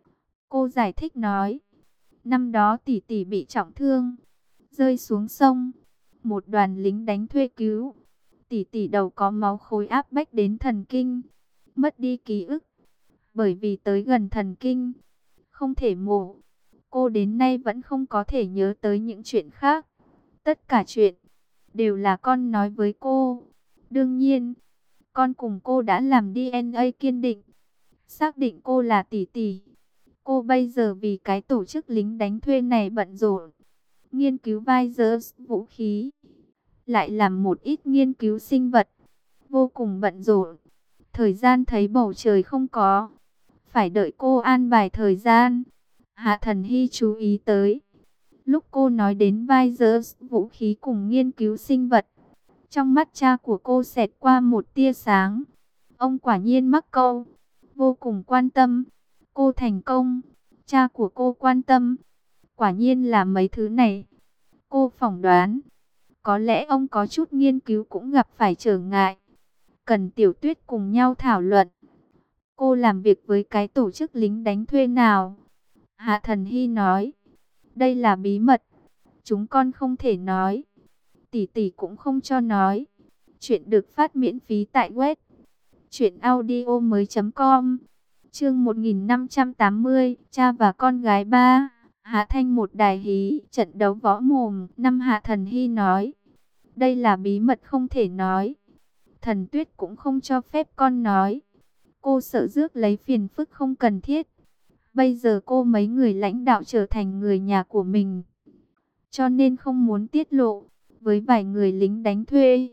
Cô giải thích nói, năm đó tỷ tỷ bị trọng thương, rơi xuống sông, một đoàn lính đánh thuê cứu. Tỷ tỷ đầu có máu khối áp bách đến thần kinh, mất đi ký ức. Bởi vì tới gần thần kinh, không thể mổ. Cô đến nay vẫn không có thể nhớ tới những chuyện khác. Tất cả chuyện đều là con nói với cô. Đương nhiên, con cùng cô đã làm DNA kiên định, xác định cô là tỷ tỷ. Cô bây giờ vì cái tổ chức lính đánh thuê này bận rộn, nghiên cứu virus, vũ khí, lại làm một ít nghiên cứu sinh vật, vô cùng bận rộn. Thời gian thấy bầu trời không có, phải đợi cô an bài thời gian. Hạ Thần Hy chú ý tới, lúc cô nói đến virus, vũ khí cùng nghiên cứu sinh vật, trong mắt cha của cô xẹt qua một tia sáng. Ông quả nhiên mắc câu, vô cùng quan tâm. Cô thành công, cha của cô quan tâm, quả nhiên là mấy thứ này. Cô phỏng đoán, có lẽ ông có chút nghiên cứu cũng gặp phải trở ngại, cần Tiểu Tuyết cùng nhau thảo luận. Cô làm việc với cái tổ chức lính đánh thuê nào? Hạ Thần Hy nói, đây là bí mật, chúng con không thể nói. tỷ tỷ cũng không cho nói. Chuyện được phát miễn phí tại web truyệnaudiomoi.com. Chương 1580, cha và con gái ba. Hạ Thanh một đài hí, trận đấu võ mồm, năm Hạ Thần Hy nói. Đây là bí mật không thể nói. Thần Tuyết cũng không cho phép con nói. Cô sợ rước lấy phiền phức không cần thiết. Bây giờ cô mấy người lãnh đạo trở thành người nhà của mình, cho nên không muốn tiết lộ. Với vài người lính đánh thuê.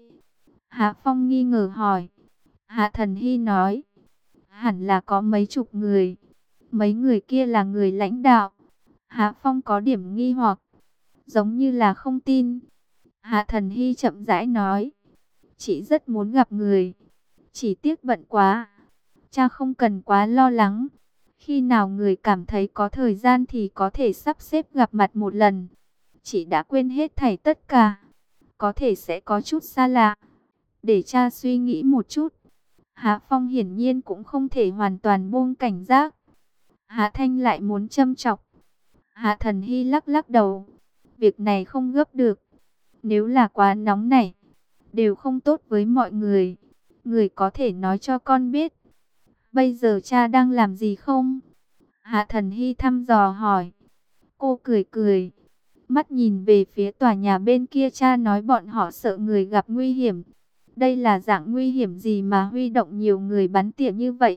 Hạ Phong nghi ngờ hỏi. Hạ Thần Hy nói. Hẳn là có mấy chục người. Mấy người kia là người lãnh đạo. Hạ Phong có điểm nghi hoặc, giống như là không tin. Hạ Thần Hy chậm rãi nói. Chị rất muốn gặp người. Chỉ tiếc bận quá. Cha không cần quá lo lắng. Khi nào người cảm thấy có thời gian thì có thể sắp xếp gặp mặt một lần. Chị đã quên hết thảy tất cả. Có thể sẽ có chút xa lạ. Để cha suy nghĩ một chút. Hạ Phong hiển nhiên cũng không thể hoàn toàn buông cảnh giác. Hạ Thanh lại muốn châm chọc. Hạ Thần Hy lắc lắc đầu. Việc này không gấp được. Nếu là quá nóng nảy, đều không tốt với mọi người. Người có thể nói cho con biết. Bây giờ cha đang làm gì không? Hạ Thần Hy thăm dò hỏi. Cô cười cười. Mắt nhìn về phía tòa nhà bên kia, cha nói bọn họ sợ người gặp nguy hiểm. Đây là dạng nguy hiểm gì mà huy động nhiều người bắn tỉa như vậy?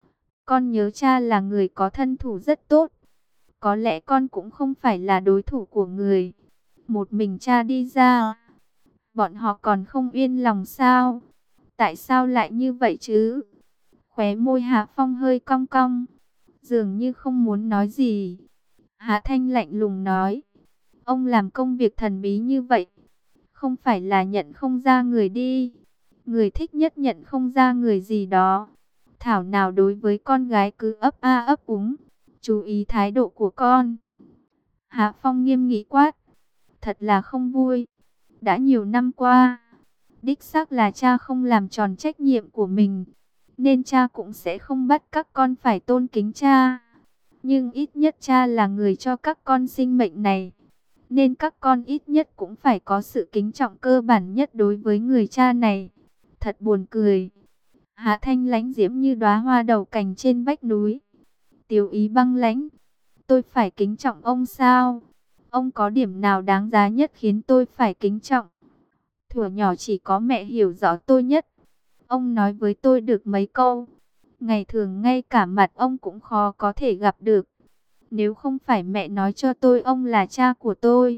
Con nhớ cha là người có thân thủ rất tốt. Có lẽ con cũng không phải là đối thủ của người. Một mình cha đi ra, bọn họ còn không yên lòng sao? Tại sao lại như vậy chứ? Khóe môi Hạ Phong hơi cong cong, dường như không muốn nói gì. Hạ Thanh lạnh lùng nói. Ông làm công việc thần bí như vậy, không phải là nhận không ra người đi. Người thích nhất nhận không ra người gì đó. Thảo nào đối với con gái cứ ấp a ấp úng. Chú ý thái độ của con. Hạ Phong nghiêm nghị quát. Thật là không vui. Đã nhiều năm qua, đích xác là cha không làm tròn trách nhiệm của mình, nên cha cũng sẽ không bắt các con phải tôn kính cha. Nhưng ít nhất cha là người cho các con sinh mệnh này, nên các con ít nhất cũng phải có sự kính trọng cơ bản nhất đối với người cha này. Thật buồn cười. Hạ Thanh lãnh diễm như đóa hoa đầu cành trên vách núi. Tiểu ý băng lãnh. Tôi phải kính trọng ông sao? Ông có điểm nào đáng giá nhất khiến tôi phải kính trọng? Thuở nhỏ chỉ có mẹ hiểu rõ tôi nhất. Ông nói với tôi được mấy câu. Ngày thường ngay cả mặt ông cũng khó có thể gặp được. Nếu không phải mẹ nói cho tôi ông là cha của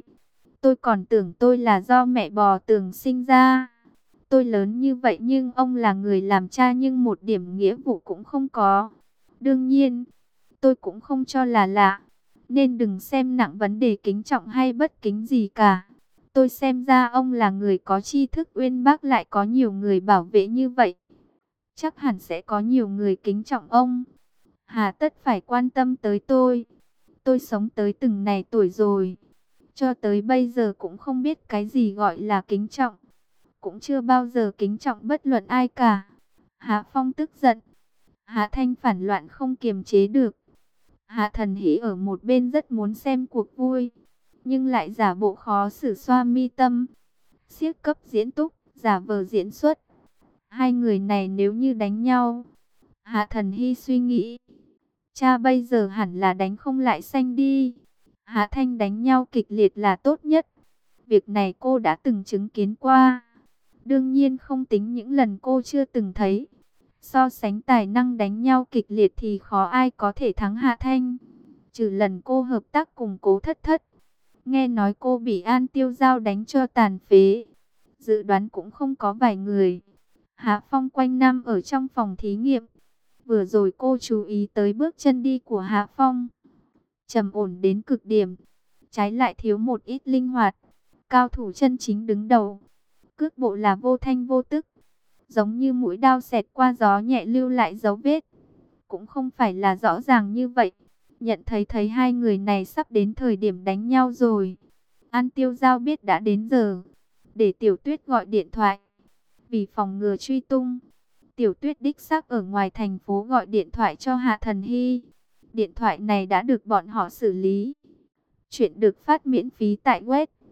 tôi còn tưởng tôi là do mẹ bò tường sinh ra. Tôi lớn như vậy nhưng ông là người làm cha nhưng một điểm nghĩa vụ cũng không có. Đương nhiên, tôi cũng không cho là lạ. Nên đừng xem nặng vấn đề kính trọng hay bất kính gì cả. Tôi xem ra ông là người có tri thức uyên bác, lại có nhiều người bảo vệ như vậy. Chắc hẳn sẽ có nhiều người kính trọng ông. Hà tất phải quan tâm tới tôi. Tôi sống tới từng này tuổi rồi. Cho tới bây giờ cũng không biết cái gì gọi là kính trọng. Cũng chưa bao giờ kính trọng bất luận ai cả. Hạ Phong tức giận. Hạ Thanh phản loạn không kiềm chế được. Hạ Thần Hỷ ở một bên rất muốn xem cuộc vui, nhưng lại giả bộ khó xử xoa mi tâm. Siết cấp diễn túc, giả vờ diễn xuất. Hai người này nếu như đánh nhau, Hạ Thần Hy suy nghĩ, cha bây giờ hẳn là đánh không lại xanh đi. Hạ Thanh đánh nhau kịch liệt là tốt nhất. Việc này cô đã từng chứng kiến qua. Đương nhiên không tính những lần cô chưa từng thấy. So sánh tài năng đánh nhau kịch liệt thì khó ai có thể thắng Hạ Thanh. Trừ lần cô hợp tác cùng Cố Thất Thất. Nghe nói cô bị An Tiêu Giao đánh cho tàn phế. Dự đoán cũng không có vài người. Hạ Phong quanh năm ở trong phòng thí nghiệm. Vừa rồi cô chú ý tới bước chân đi của Hạ Phong. Trầm ổn đến cực điểm. Trái lại thiếu một ít linh hoạt. Cao thủ chân chính đứng đầu. Cước bộ là vô thanh vô tức. Giống như mũi đao xẹt qua gió nhẹ lưu lại dấu vết. Cũng không phải là rõ ràng như vậy. Nhận thấy hai người này sắp đến thời điểm đánh nhau rồi. An Tiêu Giao biết đã đến giờ. Để Tiểu Tuyết gọi điện thoại. Vì phòng ngừa truy tung, Tiểu Tuyết đích xác ở ngoài thành phố gọi điện thoại cho Hạ Thần Hy. Điện thoại này đã được bọn họ xử lý. Chuyện được phát miễn phí tại web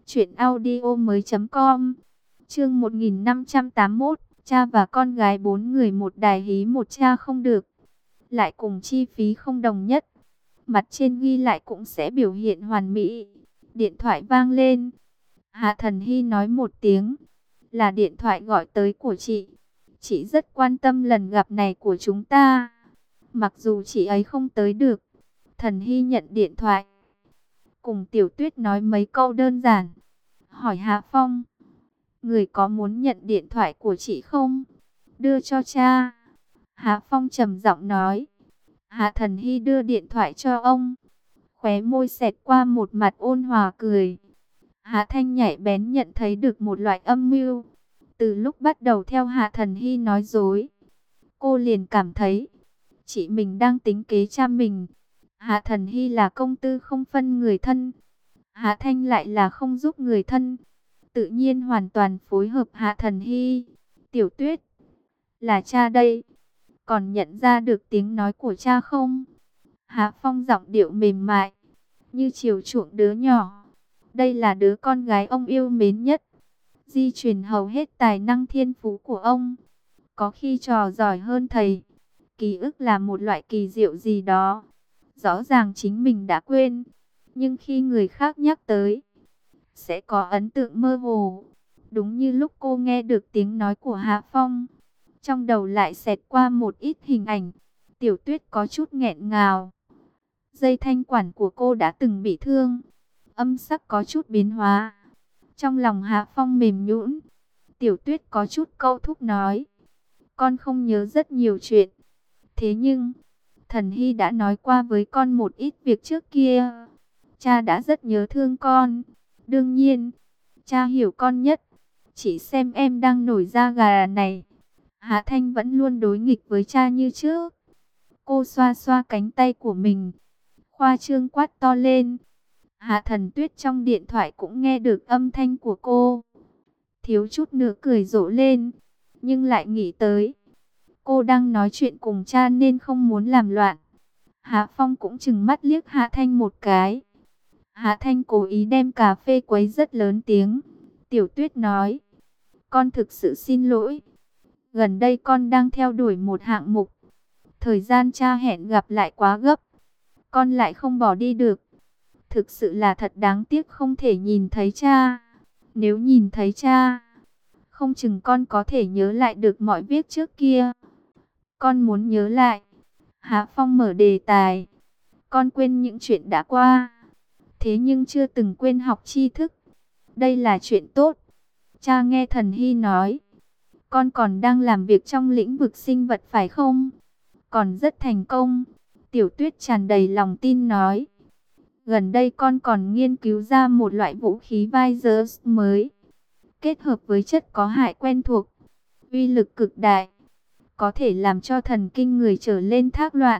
Chuyện audio mới.com. Chương 1581. Cha và con gái 4 người một đài hí một cha không được, lại cùng chi phí không đồng nhất. Mặt trên ghi lại cũng sẽ biểu hiện hoàn mỹ. Điện thoại vang lên. Hạ Thần Hy nói một tiếng. Là điện thoại gọi tới của chị. Chị rất quan tâm lần gặp này của chúng ta. Mặc dù chị ấy không tới được. Thần Hy nhận điện thoại, cùng Tiểu Tuyết nói mấy câu đơn giản. Hỏi Hạ Phong, người có muốn nhận điện thoại của chị không? Đưa cho cha. Hạ Phong trầm giọng nói. Hạ Thần Hy đưa điện thoại cho ông. Khóe môi xẹt qua một mặt ôn hòa cười. Hạ Thanh nhạy bén nhận thấy được một loại âm mưu. Từ lúc bắt đầu theo Hạ Thần Hy nói dối, cô liền cảm thấy chị mình đang tính kế cha mình. Hạ Thần Hy là công tư không phân người thân, Hạ Thanh lại là không giúp người thân, tự nhiên hoàn toàn phối hợp Hạ Thần Hy. Tiểu Tuyết, là cha đây, còn nhận ra được tiếng nói của cha không? Hạ Phong giọng điệu mềm mại, như chiều chuộng đứa nhỏ. Đây là đứa con gái ông yêu mến nhất, di truyền hầu hết tài năng thiên phú của ông. Có khi trò giỏi hơn thầy. Ký ức là một loại kỳ diệu gì đó. Rõ ràng chính mình đã quên, nhưng khi người khác nhắc tới, sẽ có ấn tượng mơ hồ. Đúng như lúc cô nghe được tiếng nói của Hạ Phong, trong đầu lại xẹt qua một ít hình ảnh. Tiểu Tuyết có chút nghẹn ngào. Dây thanh quản của cô đã từng bị thương, âm sắc có chút biến hóa. Trong lòng Hạ Phong mềm nhũn. Tiểu Tuyết có chút câu thúc nói, con không nhớ rất nhiều chuyện. Thế nhưng, Thần Hy đã nói qua với con một ít việc trước kia. Cha đã rất nhớ thương con. Đương nhiên, cha hiểu con nhất. Chỉ xem em đang nổi da gà này. Hạ Thanh vẫn luôn đối nghịch với cha như trước. Cô xoa xoa cánh tay của mình, khoa trương quát to lên. Hạ Thần Tuyết trong điện thoại cũng nghe được âm thanh của cô, thiếu chút nữa cười rộ lên, nhưng lại nghĩ tới cô đang nói chuyện cùng cha nên không muốn làm loạn. Hạ Phong cũng chừng mắt liếc Hạ Thanh một cái. Hạ Thanh cố ý đem cà phê quấy rất lớn tiếng. Tiểu Tuyết nói, con thực sự xin lỗi. Gần đây con đang theo đuổi một hạng mục. Thời gian cha hẹn gặp lại quá gấp, con lại không bỏ đi được. Thực sự là thật đáng tiếc không thể nhìn thấy cha. Nếu nhìn thấy cha, không chừng con có thể nhớ lại được mọi việc trước kia. Con muốn nhớ lại. Hạ Phong mở đề tài. Con quên những chuyện đã qua, thế nhưng chưa từng quên học tri thức. Đây là chuyện tốt. Cha nghe Thần Hy nói, con còn đang làm việc trong lĩnh vực sinh vật phải không? Còn rất thành công. Tiểu Tuyết tràn đầy lòng tin nói, gần đây con còn nghiên cứu ra một loại vũ khí virus mới, kết hợp với chất có hại quen thuộc, uy lực cực đại, có thể làm cho thần kinh người trở lên thác loạn,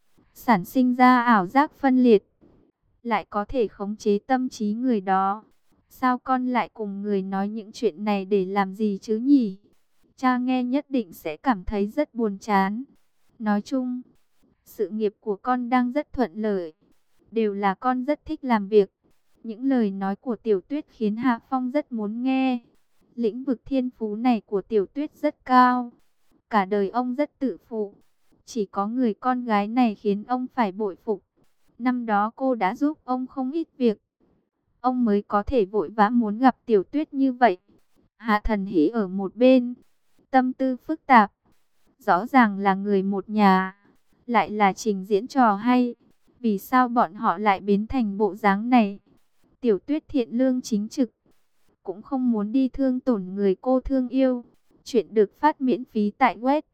sản sinh ra ảo giác phân liệt, lại có thể khống chế tâm trí người đó. Sao con lại cùng người nói những chuyện này để làm gì chứ nhỉ? Cha nghe nhất định sẽ cảm thấy rất buồn chán. Nói chung, sự nghiệp của con đang rất thuận lợi, đều là con rất thích làm việc. Những lời nói của Tiểu Tuyết khiến Hạ Phong rất muốn nghe. Lĩnh vực thiên phú này của Tiểu Tuyết rất cao. Cả đời ông rất tự phụ. Chỉ có người con gái này khiến ông phải bội phục. Năm đó cô đã giúp ông không ít việc, ông mới có thể vội vã muốn gặp Tiểu Tuyết như vậy. Hạ Thần Hỷ ở một bên, tâm tư phức tạp. Rõ ràng là người một nhà, lại là trình diễn trò hay. Vì sao bọn họ lại biến thành bộ dáng này? Tiểu Tuyết thiện lương chính trực, cũng không muốn đi thương tổn người cô thương yêu. Chuyện được phát miễn phí tại web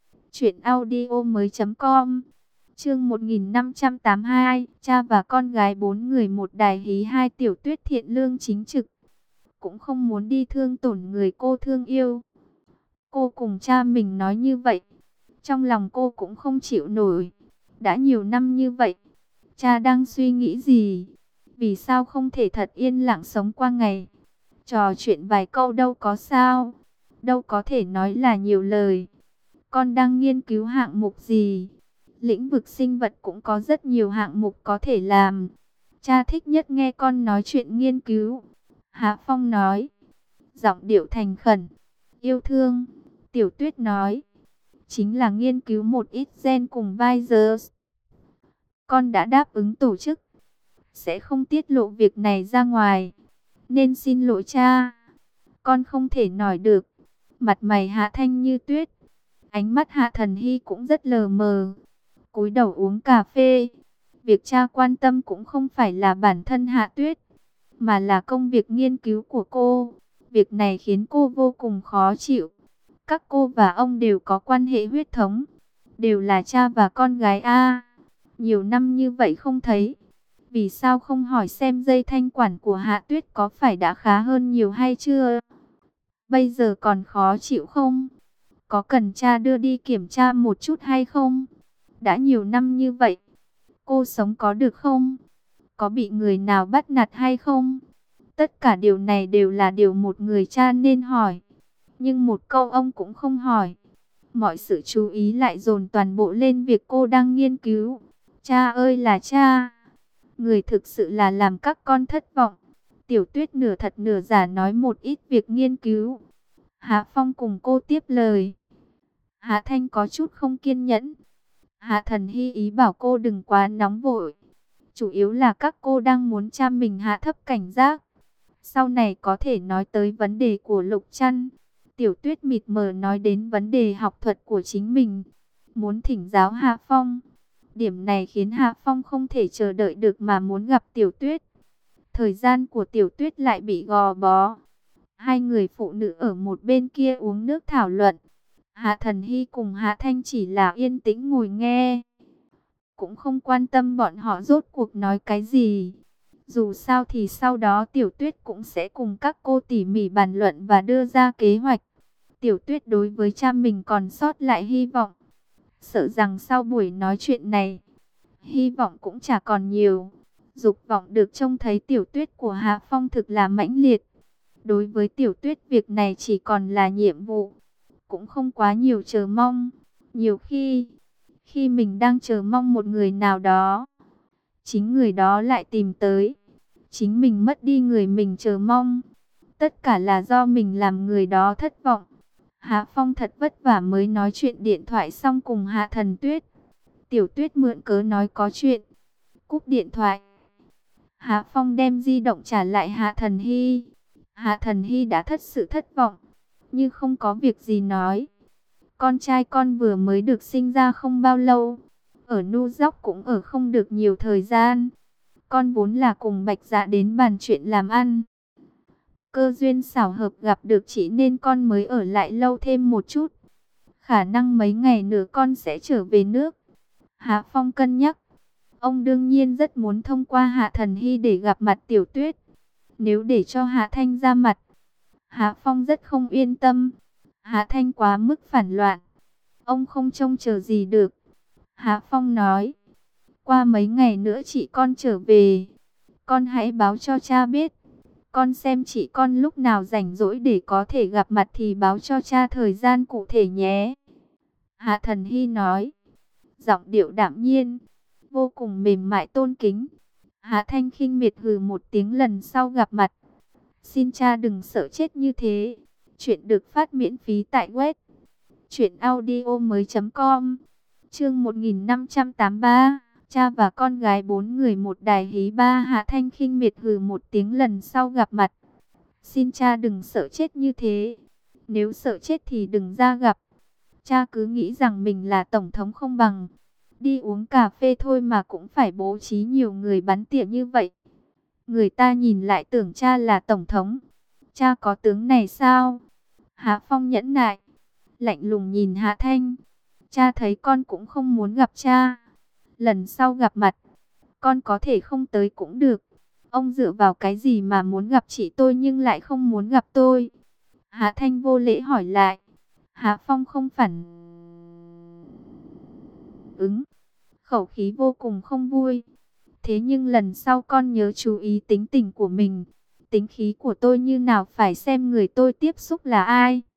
truyệnaudiomoi.com. Chương 1582, cha và con gái 4 người một đài hí 2. Tiểu Tuyết thiện lương chính trực, cũng không muốn đi thương tổn người cô thương yêu. Cô cùng cha mình nói như vậy, trong lòng cô cũng không chịu nổi. Đã nhiều năm như vậy, cha đang suy nghĩ gì? Vì sao không thể thật yên lặng sống qua ngày? Trò chuyện vài câu đâu có sao, đâu có thể nói là nhiều lời. Con đang nghiên cứu hạng mục gì? Lĩnh vực sinh vật cũng có rất nhiều hạng mục có thể làm. Cha thích nhất nghe con nói chuyện nghiên cứu. Hạ Phong nói, giọng điệu thành khẩn, yêu thương. Tiểu Tuyết nói, chính là nghiên cứu một ít gen cùng virus. Con đã đáp ứng tổ chức, sẽ không tiết lộ việc này ra ngoài. Nên xin lỗi cha, con không thể nói được. Mặt mày Hạ Thanh như tuyết, ánh mắt Hạ Thần Hy cũng rất lờ mờ, cúi đầu uống cà phê. Việc cha quan tâm cũng không phải là bản thân Hạ Tuyết, mà là công việc nghiên cứu của cô. Việc này khiến cô vô cùng khó chịu. Các cô và ông đều có quan hệ huyết thống, đều là cha và con gái a. Nhiều năm như vậy không thấy, vì sao không hỏi xem dây thanh quản của Hạ Tuyết có phải đã khá hơn nhiều hay chưa? Bây giờ còn khó chịu không? Có cần cha đưa đi kiểm tra một chút hay không? Đã nhiều năm như vậy, cô sống có được không? Có bị người nào bắt nạt hay không? Tất cả điều này đều là điều một người cha nên hỏi. Nhưng một câu ông cũng không hỏi. Mọi sự chú ý lại dồn toàn bộ lên việc cô đang nghiên cứu. Cha ơi là cha! Người thực sự là làm các con thất vọng. Tiểu Tuyết nửa thật nửa giả nói một ít việc nghiên cứu. Hạ Phong cùng cô tiếp lời. Hạ Thanh có chút không kiên nhẫn. Hạ Thần Hy ý bảo cô đừng quá nóng vội. Chủ yếu là các cô đang muốn cha mình hạ thấp cảnh giác. Sau này có thể nói tới vấn đề của Lục Trăn. Tiểu Tuyết mịt mờ nói đến vấn đề học thuật của chính mình, muốn thỉnh giáo Hạ Phong. Điểm này khiến Hạ Phong không thể chờ đợi được mà muốn gặp Tiểu Tuyết. Thời gian của Tiểu Tuyết lại bị gò bó. Hai người phụ nữ ở một bên kia uống nước thảo luận. Hạ Thần Hy cùng Hạ Thanh chỉ là yên tĩnh ngồi nghe, cũng không quan tâm bọn họ rốt cuộc nói cái gì. Dù sao thì sau đó Tiểu Tuyết cũng sẽ cùng các cô tỉ mỉ bàn luận và đưa ra kế hoạch. Tiểu Tuyết đối với cha mình còn sót lại hy vọng. Sợ rằng sau buổi nói chuyện này, hy vọng cũng chả còn nhiều. Dục vọng được trông thấy Tiểu Tuyết của Hạ Phong thực là mãnh liệt. Đối với Tiểu Tuyết việc này chỉ còn là nhiệm vụ, cũng không quá nhiều chờ mong. Nhiều khi mình đang chờ mong một người nào đó, chính người đó lại tìm tới. Chính mình mất đi người mình chờ mong. Tất cả là do mình làm người đó thất vọng. Hạ Phong thật vất vả mới nói chuyện điện thoại xong cùng Hạ Thần Tuyết. Tiểu Tuyết mượn cớ nói có chuyện, cúp điện thoại. Hạ Phong đem di động trả lại Hạ Thần Hy. Hạ Thần Hy đã thật sự thất vọng, nhưng không có việc gì nói. Con trai con vừa mới được sinh ra không bao lâu, ở New York cũng ở không được nhiều thời gian. Con vốn là cùng Bạch Dạ đến bàn chuyện làm ăn. Cơ duyên xảo hợp gặp được chị nên con mới ở lại lâu thêm một chút. Khả năng mấy ngày nữa con sẽ trở về nước. Hạ Phong cân nhắc. Ông đương nhiên rất muốn thông qua Hạ Thần Hy để gặp mặt Tiểu Tuyết. Nếu để cho Hạ Thanh ra mặt, Hạ Phong rất không yên tâm. Hạ Thanh quá mức phản loạn, ông không trông chờ gì được. Hạ Phong nói, qua mấy ngày nữa chị con trở về, con hãy báo cho cha biết. Con xem chị con lúc nào rảnh rỗi để có thể gặp mặt thì báo cho cha thời gian cụ thể nhé. Hạ Thần Hy nói, giọng điệu đạm nhiên, vô cùng mềm mại tôn kính. Hạ Thanh khinh miệt hừ một tiếng lần sau gặp mặt. Xin cha đừng sợ chết như thế. Chuyện được phát miễn phí tại web truyệnaudiomoi.com. Chương 1583. Cha và con gái 4 người một đài hí ba. Hạ Thanh khinh miệt hừ một tiếng lần sau gặp mặt. Xin cha đừng sợ chết như thế. Nếu sợ chết thì đừng ra gặp. Cha cứ nghĩ rằng mình là tổng thống không bằng. Đi uống cà phê thôi mà cũng phải bố trí nhiều người bắn tỉa như vậy. Người ta nhìn lại tưởng cha là tổng thống. Cha có tướng này sao? Hạ Phong nhẫn nại, lạnh lùng nhìn Hạ Thanh. Cha thấy con cũng không muốn gặp cha. Lần sau gặp mặt, con có thể không tới cũng được. Ông dựa vào cái gì mà muốn gặp chị tôi nhưng lại không muốn gặp tôi? Hạ Thanh vô lễ hỏi lại. Hạ Phong không phản ứng, khẩu khí vô cùng không vui. Thế nhưng lần sau con nhớ chú ý tính tình của mình. Tính khí của tôi như nào phải xem người tôi tiếp xúc là ai.